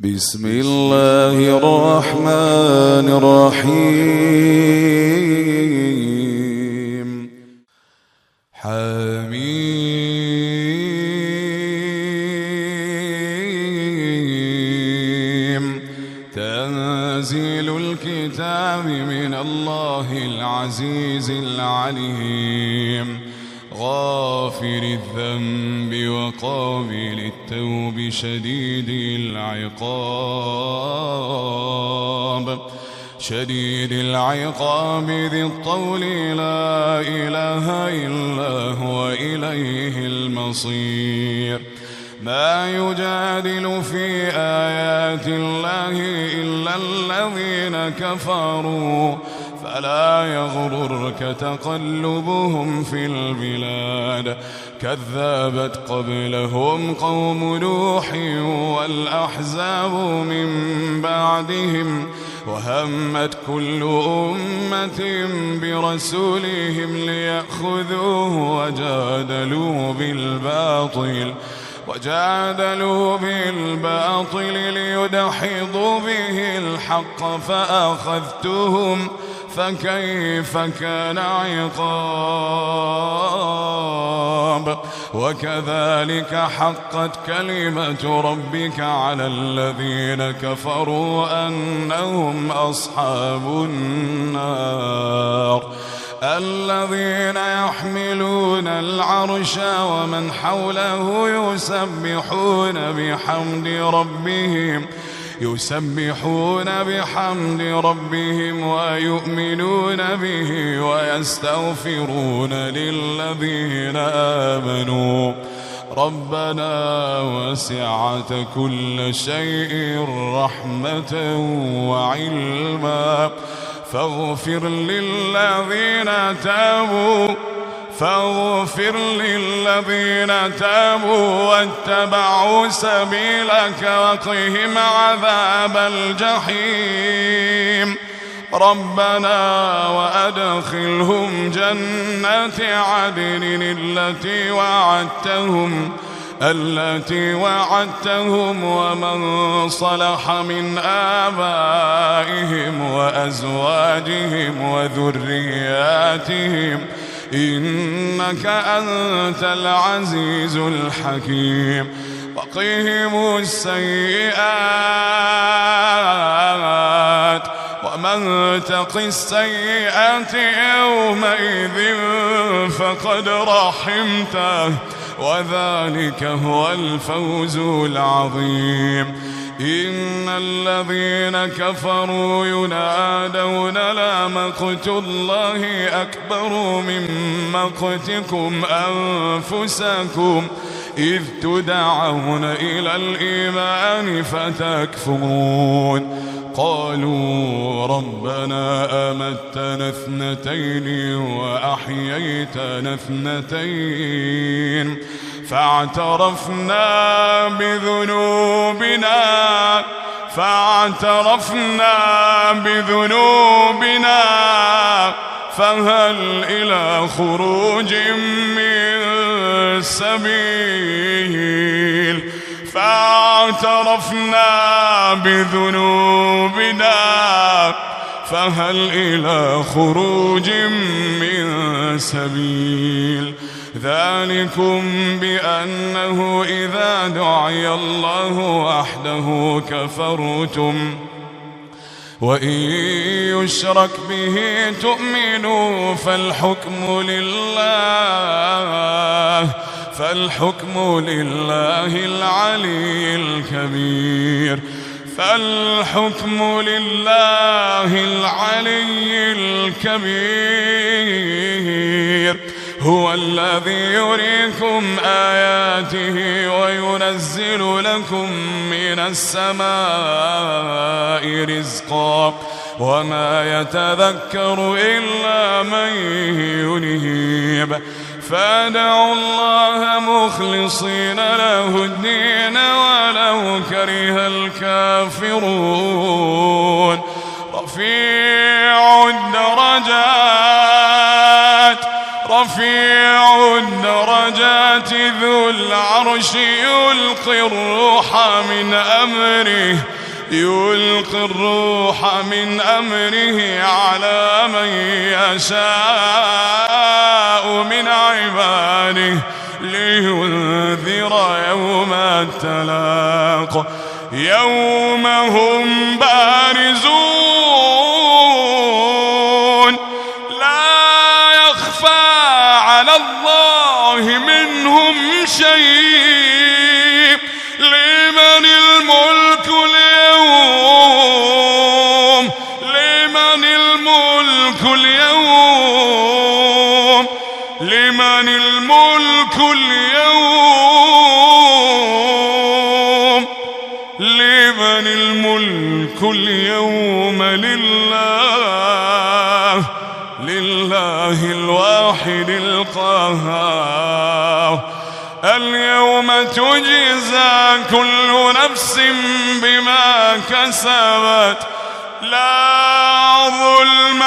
بسم الله الرحمن الرحيم. حميم. تنزيل الكتاب من الله العزيز العليم، غافر الذنب وقابل التوب شديد العقاب ذي الطول لا إله إلا هو إليه المصير. ما يجادل في آيات الله إلا الذين كفروا، فلا يغررك تقلبهم في البلاد. كذبت قبلهم قوم نوح والأحزاب من بعدهم، وهمت كل أمة برسولهم ليأخذوه وجادلوا بالباطل ليدحضوا به الحق فأخذتهم، فكيف كان عقاب. وكذلك حقت كلمة ربك على الذين كفروا أنهم أصحاب النار. الذين يحملون العرش ومن حوله يسبحون بحمد ربهم ويؤمنون به ويستغفرون للذين آمنوا ربنا وسعت كل شيء رحمة وعلما فاغفر للذين تابوا واتبعوا سبيلك وقهم عذاب الجحيم. ربنا وأدخلهم جنات عدن التي وعدتهم ومن صلح من آبائهم وأزواجهم وذرياتهم إنك أنت العزيز الحكيم. وقهم السيئات ومن تق السيئات يومئذ فقد رحمته وذلك هو الفوز العظيم. إن الذين كفروا ينادون لمقت الله أكبر من مقتكم أنفسكم إذ تدعون إلى الإيمان فتكفرون. قالوا ربنا أمتنا اثنتين وأحييتنا اثنتين فاعترفنا بذنوبنا فهل إلى خروج من سبيل. فاعترفنا بذنوبنا فهل إلى خروج من سبيل. ذلكم بأنه إذا دعي الله وحده كفرتم وإن يشرك به تؤمنوا فالحكم لله العلي الكبير. هو الذي يريكم آياته وينزل لكم من السماء رزقا وما يتذكر إلا من ينيب. فادعوا الله مخلصين له الدين ولو كره الكافرون. رفيع الدرجات ذو العرش العرش يلقي الروح من أمره على من يشاء من عباده لينذر يوم التلاق يوم هم بارزون لا يخفى على الله منهم شيء لمن الملك اليوم لمن الملك اليوم لمن الملك اليوم لمن الملك اليوم لله الواحد القهار اليوم تجزى كل نفس بما كسبت لا ظلم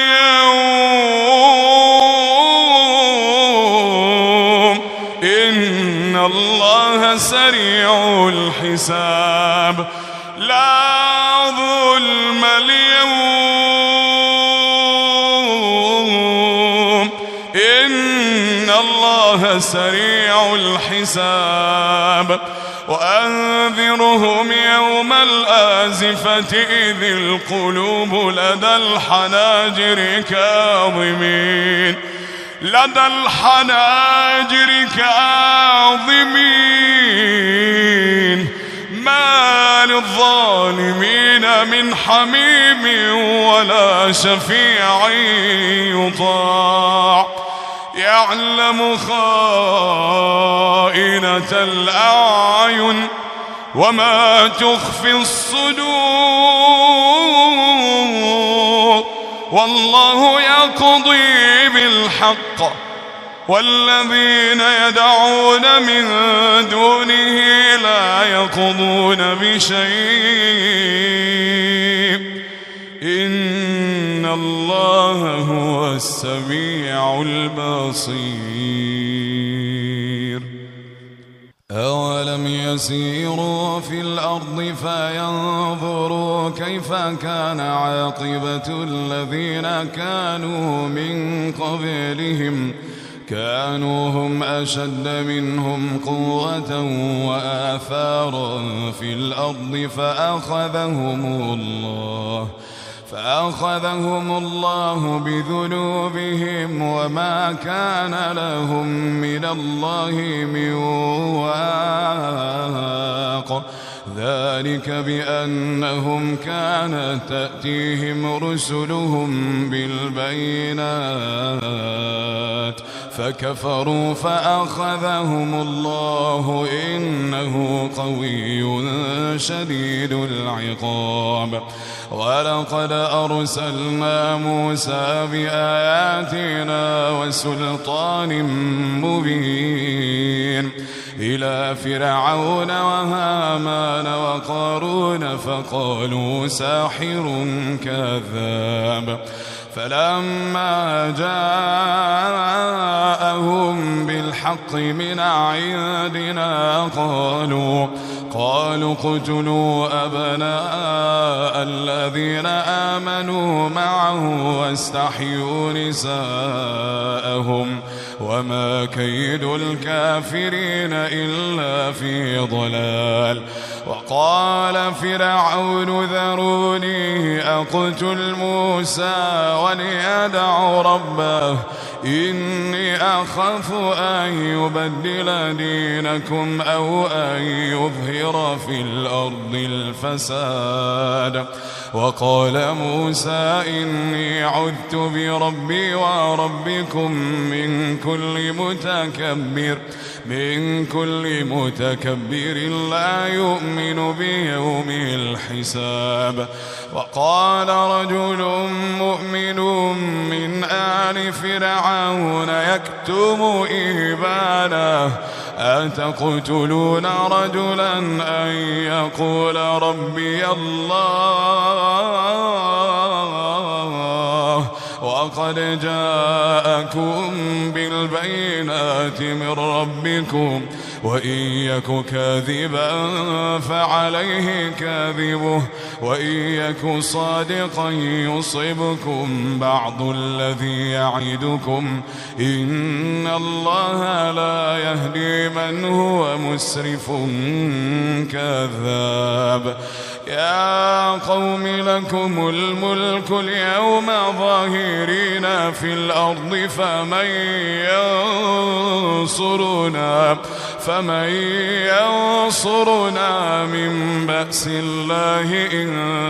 اليوم إن الله سريع الحساب لا ظلم اليوم إن الله سريع الحساب وأنذرهم يوم الآزفة إذ القلوب لدى الحناجر كاظمين ما للظالمين من حميم ولا شفيع يطاع يعلم خائنة الأعين وما تخفي الصدور والله يقضي بالحق والذين يدعون من دونه لا يقضون بشيء إن الله هو السميع البصير أولم يسيروا في الأرض فينظروا كيف كان عاقبة الذين كانوا من قبلهم كانوا هم أشد منهم قوة وآثارا في الأرض فأخذهم الله بذنوبهم وما كان لهم من الله من واق ذلك بأنهم كانت تأتيهم رسلهم بالبينات فكفروا فأخذهم الله إنه قوي شديد العقاب ولقد أرسلنا موسى بآياتنا وسلطان مبين إلى فرعون وهامان وقارون فقالوا ساحر كذاب فلما جاءهم بالحق من عندنا قالوا اقتلوا أبناء الذين آمنوا معه واستحيوا نساءهم وما كيد الكافرين إلا في ضلال وقال فرعون ذروني أقتل موسى وليدع ربه إني أخاف أن يبدل دينكم أو أن يظهر في الأرض الفساد وقال موسى إني عذت بربي وربكم من كل متكبر لا يؤمن بيوم الحساب وقال رجل مؤمن من آل فرعون يكتم إيمانه أتقتلون رجلا أن يقول ربي الله وقد جاءكم بالبينات من ربكم وإن يك كاذبا فعليه كاذبه وإن يك صادقا يصبكم بعض الذي يعدكم إن الله لا يهدي من هو مسرف كذاب. يا قوم لكم الملك اليوم ظاهرين في الأرض فمن ينصرنا من بأس الله إن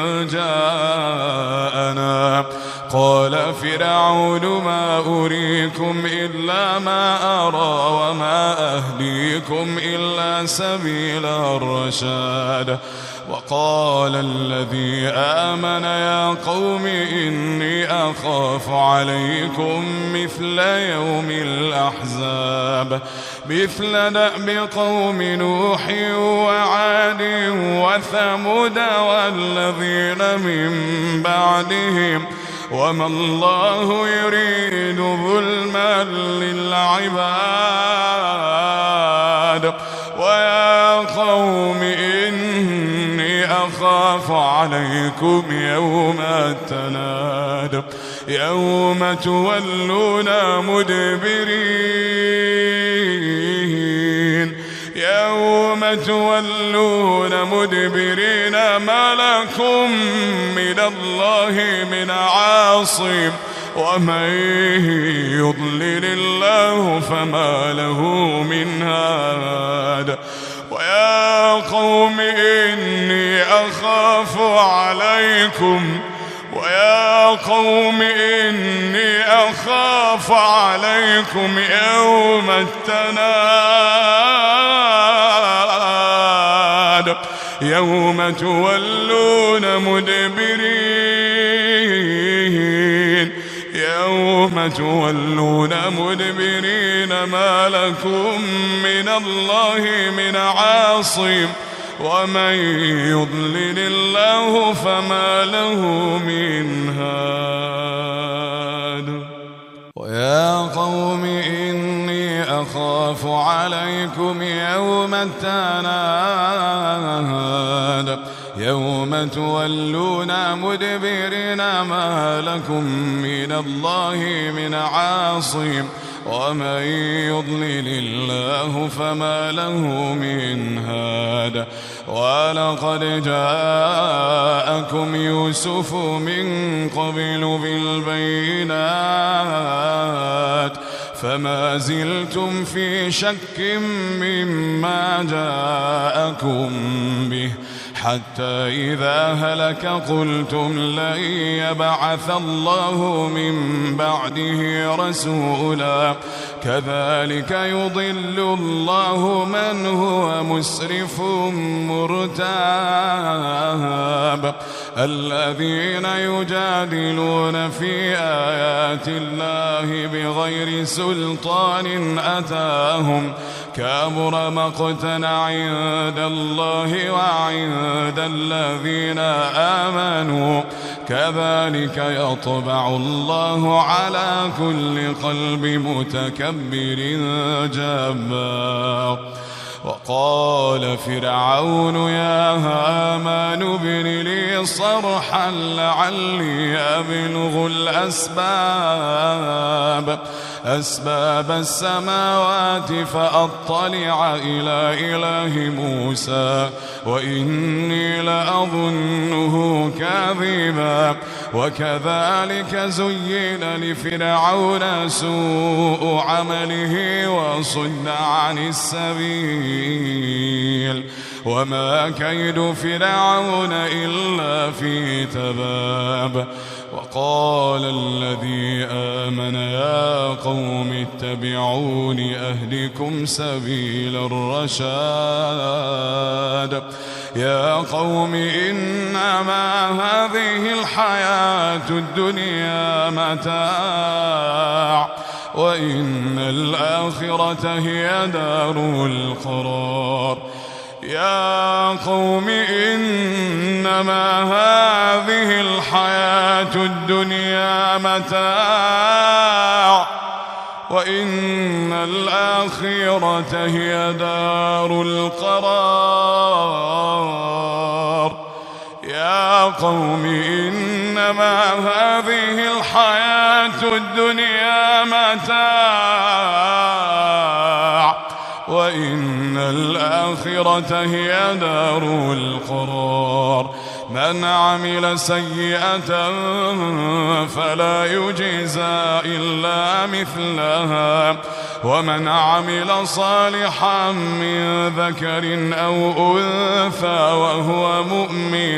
جاءنا. قال فرعون ما أريكم إلا ما أرى وما أهديكم إلا سبيل الرشاد. وقال الذي آمن يا قوم إني أخاف عليكم مثل يوم الأحزاب مثل دأب قوم نوح وعاد وثمود والذين من بعدهم وما الله يريد ظلما للعباد. ويا قوم إني أخاف عليكم يوم التناد يوم تولون مدبرين ما لكم من الله من عاصم ومن يضلل الله فما له من هاد. ويا قوم إني أخاف عليكم يوم التناد يوم تولون مدبرين ما لكم من الله من عاصم ومن يضلل الله فما له من هاد. ويا قوم إني أخاف عليكم يوم التناد يوم تولون مدبرين ما لكم من الله من عاصم ومن يضلل الله فما له من هاد. ولقد جاءكم يوسف من قبل بالبينات فما زلتم في شك مما جاءكم به حتى إذا هلك قلتم لن يبعث الله من بعده رسولا كذلك يضل الله من هو مسرف مرتاب. الذين يجادلون في آيات الله بغير سلطان أتاهم كبر مقتا عند الله وعند الذين آمنوا كذلك يطبع الله على كل قلب متكبر جبار. وقال فرعون يا هامان ابن لي صرحا لعلي أبلغ أسباب السماوات فأطلع إلى إله موسى وإني لأظنه كاذبا. وكذلك زين لفرعون سوء عمله وصد عن السبيل وما كيد فرعون إلا في تباب. وقال الذي آمن يا قوم اتبعون أهدكم سبيل الرشاد. يا قوم إنما هذه الحياة الدنيا متاع وإن الآخرة هي دار القرار. يا قوم إنما هذه الحياة الدنيا متاع وإن الآخرة هي دار القرار. يا قوم إنما هذه الحياة الدنيا متاع وإن الآخرة هي دار القرار. من عمل سيئة فلا يجزى إلا مثلها ومن عمل صالحا من ذكر أو أنثى وهو مؤمن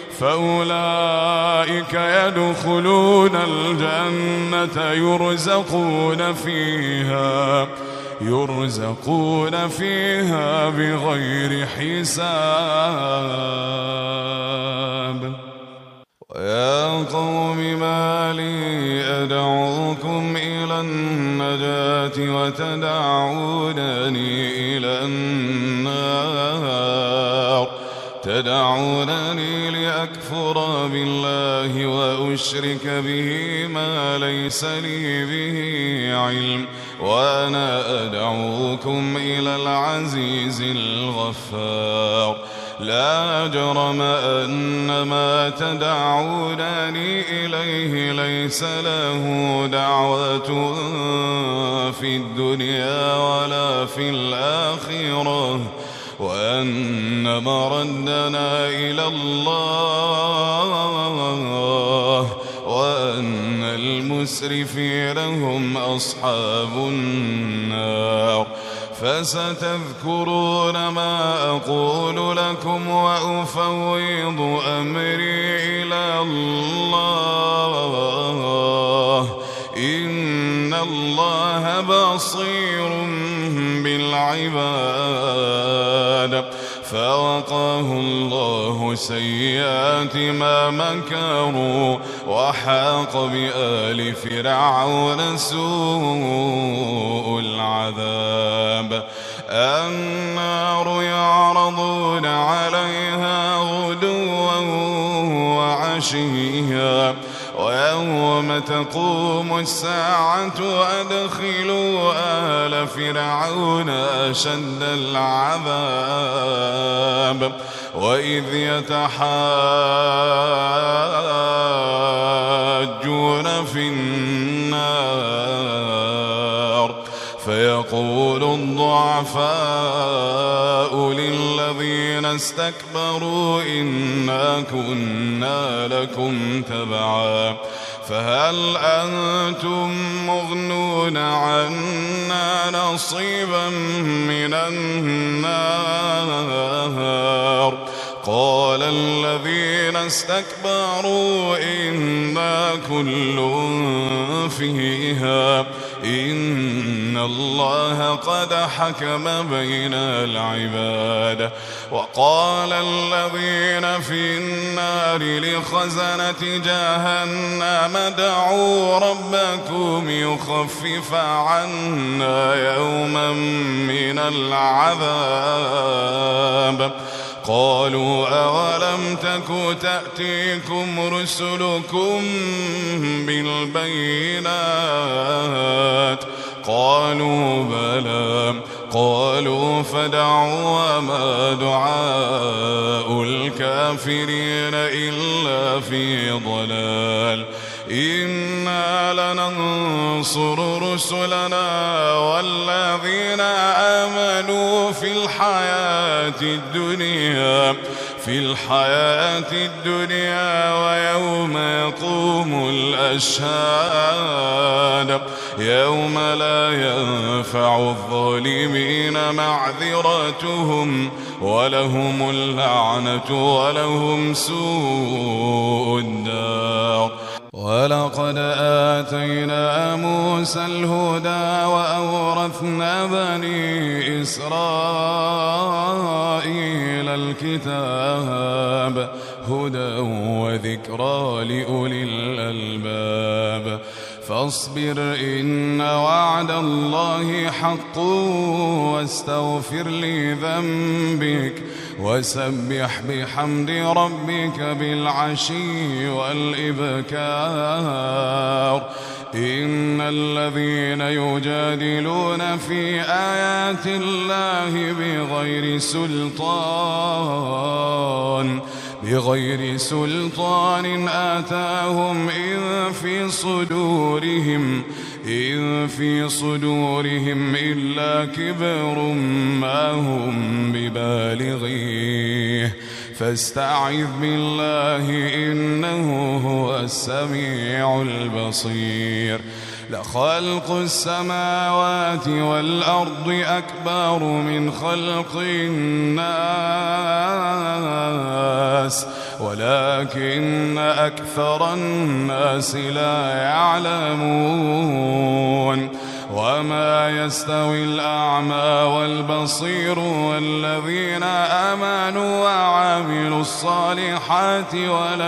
فأولئك يدخلون الجنة يرزقون فيها بغير حساب. ويا قوم ما لي أدعوكم إلى النجاة تدعونني لأكفر بالله وأشرك به ما ليس لي به علم وأنا أدعوكم إلى العزيز الغفار. لا جرم أن ما تدعونني إليه ليس له دعوة في الدنيا ولا في الآخرة وأن مردنا إلى الله وأن المسرفين هم أصحاب النار. فستذكرون ما أقول لكم وأفوض أمري إلى الله إن الله بصير بالعباد. فوقاه الله سيئات ما مكروا وحاق بآل فرعون سوء العذاب. النار يعرضون عليها غدوا وعشيا ويوم تقوم الساعة أدخلوا آل فرعون أشد العذاب. وإذ يتحاجون في النار فيقول الضعفاء للذين استكبروا إنا كنا لكم تبعا فهل أنتم مغنون عنا نصيبا من النار. قال الذين استكبروا إنا كل فيها إن الله قد حكم بين العباد. وقال الذين في النار لخزنة جهنم ادعوا ربكم يخفف عنا يوما من العذاب. قالوا أولم تك تأتيكم رسلكم بالبينات قالوا بلى قالوا فدعوا وما دعاء الكافرين إلا في ضلال. إنا لننصر رسلنا والذين آمنوا في الحياة الدنيا ويوم يقوم الأشهاد يوم لا ينفع الظالمين معذرتهم ولهم اللعنة ولهم سوء الدار. ولقد آتينا موسى الهدى وأورثنا بني إسرائيل الكتاب هدى وذكرى لأولي الألباب. فاصبر إن وعد الله حق واستغفر لذنبك وسبح بحمد ربك بالعشي والإبكار. إن الذين يجادلون في آيات الله بغير سلطان آتاهم إن في صدورهم إلا كبر ما هم ببالغيه فاستعذ بالله إنه هو السميع البصير. لخلق السماوات والأرض أكبر من خلق الناس ولكن أكثر الناس لا يعلمون. وما يستوي الأعمى والبصير والذين آمنوا وعملوا الصالحات ولا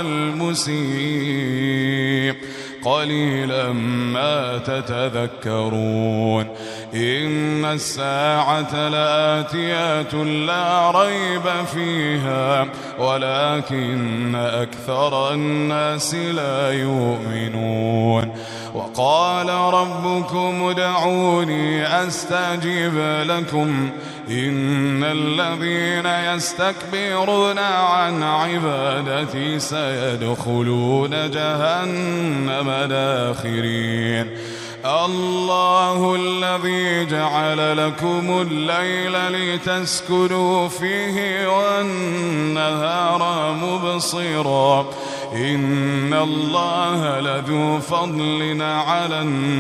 المسيء قليلا ما تتذكرون. إن الساعة لآتية لا ريب فيها ولكن أكثر الناس لا يؤمنون. وقال ربكم ادعوني أستجب لكم إن الذين يستكبرون عن عبادتي سيدخلون جهنم داخرين. الله الذي جعل لكم الليل لتسكنوا فيه والنهار مبصرا إن الله لذو فضل على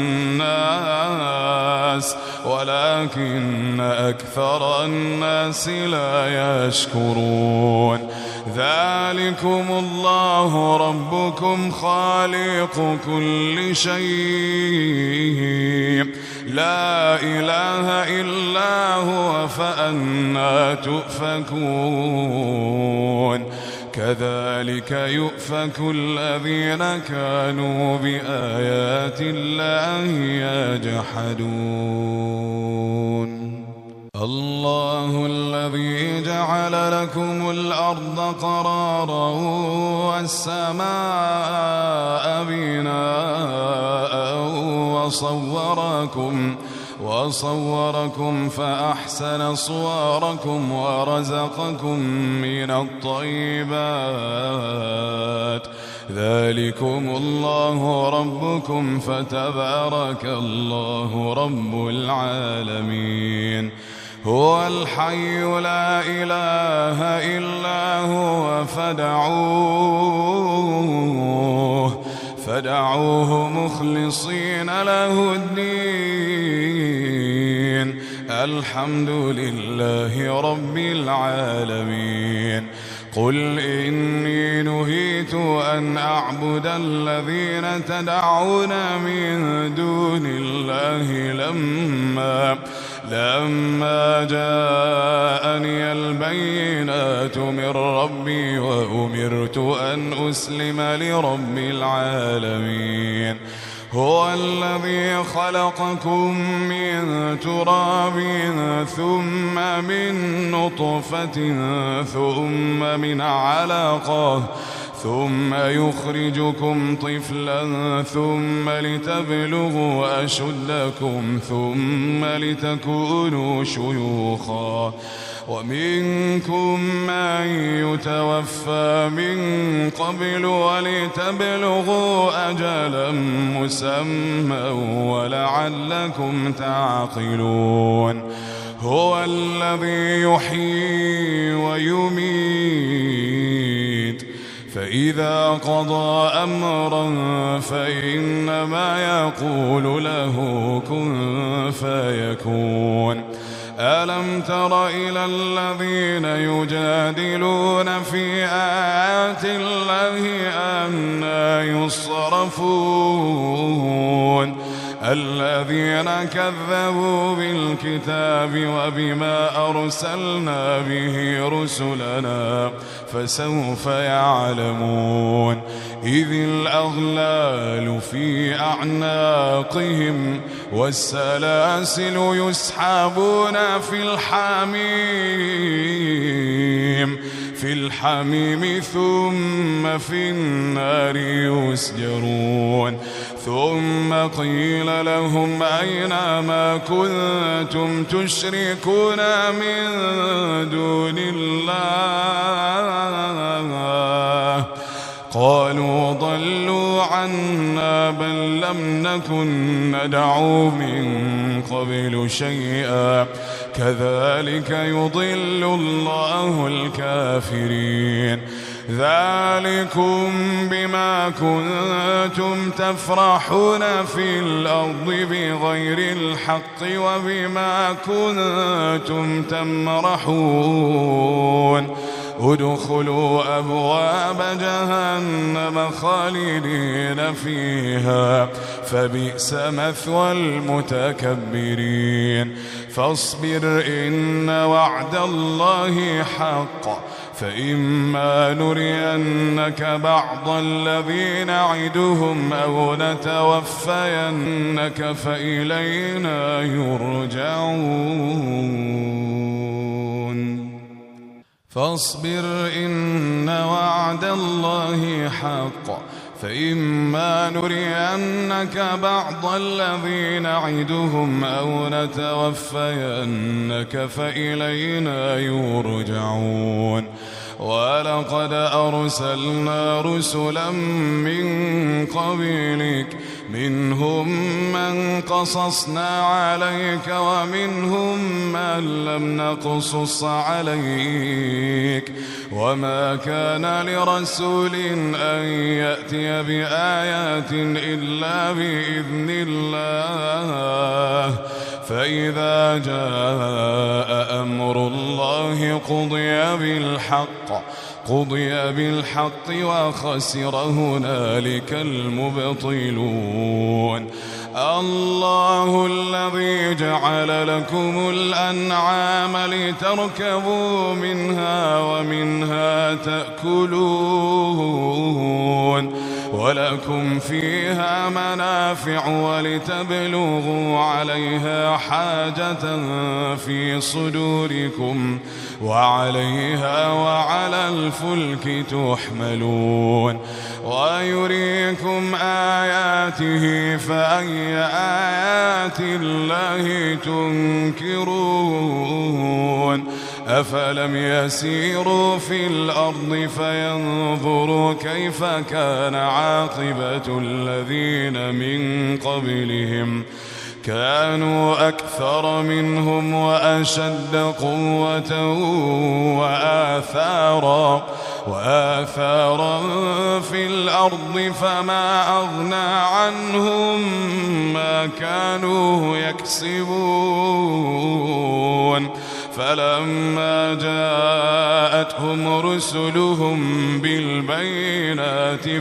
الناس ولكن أكثر الناس لا يشكرون. ذلكم الله ربكم خالق كل شيء لا إله إلا هو فأنى تؤفكون. كذلك يؤفك الذين كانوا بآيات الله يجحدون. الله الذي جعل لكم الأرض قرارا والسماء بناء وصوركم فأحسن صوركم ورزقكم من الطيبات. ذلكم الله ربكم فتبارك الله رب العالمين. هو الحي لا إله إلا هو فادعوه مخلصين له الدين الحمد لله رب العالمين. قل إني نهيت أن أعبد الذين تدعون من دون الله لما جاءني البينات من ربي وأمرت أن أسلم لرب العالمين. هو الذي خلقكم من تراب ثم من نطفة ثم من علقة ثم يخرجكم طفلا ثم لتبلغوا أشدكم ثم لتكونوا شيوخا ومنكم من يتوفى من قبل ولتبلغوا أجلا مسمى ولعلكم تعقلون. هو الذي يحيي ويميت فإذا قضى أمرا فإنما يقول له كن فيكون. ألم تر إلى الذين يجادلون في آيات الله أنى يصرفون الذين كذبوا بالكتاب وبما أرسلنا به رسلنا فسوف يعلمون. إذ الأغلال في أعناقهم والسلاسل يسحبون في الحميم ثم في النار يسجرون ثم قيل لهم أين ما كنتم تشركون من دون الله قالوا ضلوا عنا بل لم نكن ندعو من قبل شيئا كذلك يضل الله الكافرين ذلكم بما كنتم تفرحون في الأرض بغير الحق وبما كنتم تمرحون ادخلوا أبواب جهنم خالدين فيها فبئس مثوى المتكبرين فاصبر إن وعد الله حق فإما نرينك بعض الذي نعدهم أو نتوفينك فإلينا يرجعون فاصبر إن وعد الله حق فإما نرينك بعض الذي نعدهم أو نتوفينك فإلينا يرجعون ولقد أرسلنا رسلا من قبلك منهم من قصصنا عليك ومنهم من لم نقصص عليك وما كان لرسول أن يأتي بآيات إلا بإذن الله فإذا جاء أمر الله قضي بالحق وخسر هنالك المبطلون الله الذي جعل لكم الأنعام لتركبوا منها ومنها تأكلون ولكم فيها منافع ولتبلغوا عليها حاجة في صدوركم وعليها وعلى الفلك تحملون ويريكم آياته فأي آيات الله تنكرون أفلم يسيروا في الأرض فينظروا كيف كان عاقبة الذين من قبلهم كانوا أكثر منهم وأشد قوة وآثارا في الأرض فما أغنى عنهم ما كانوا يكسبون فلما جاءتهم رسلهم بالبينات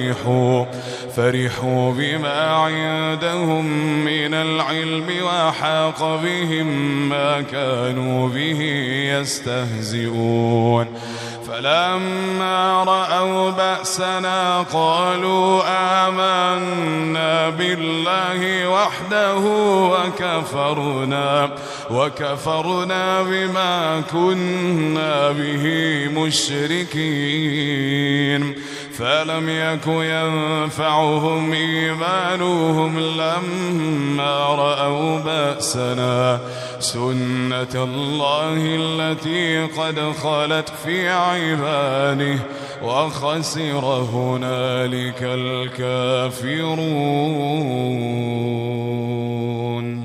فرحوا بما عندهم من العلم وحاق بهم ما كانوا به يستهزئون فلما رأوا بأسنا قالوا آمنا بالله وحده وكفرنا بما كنا به مشركين فلم يك ينفعهم إيمانهم لما رأوا بأسنا سنة الله التي قد خلت في عباده وخسر هنالك الكافرون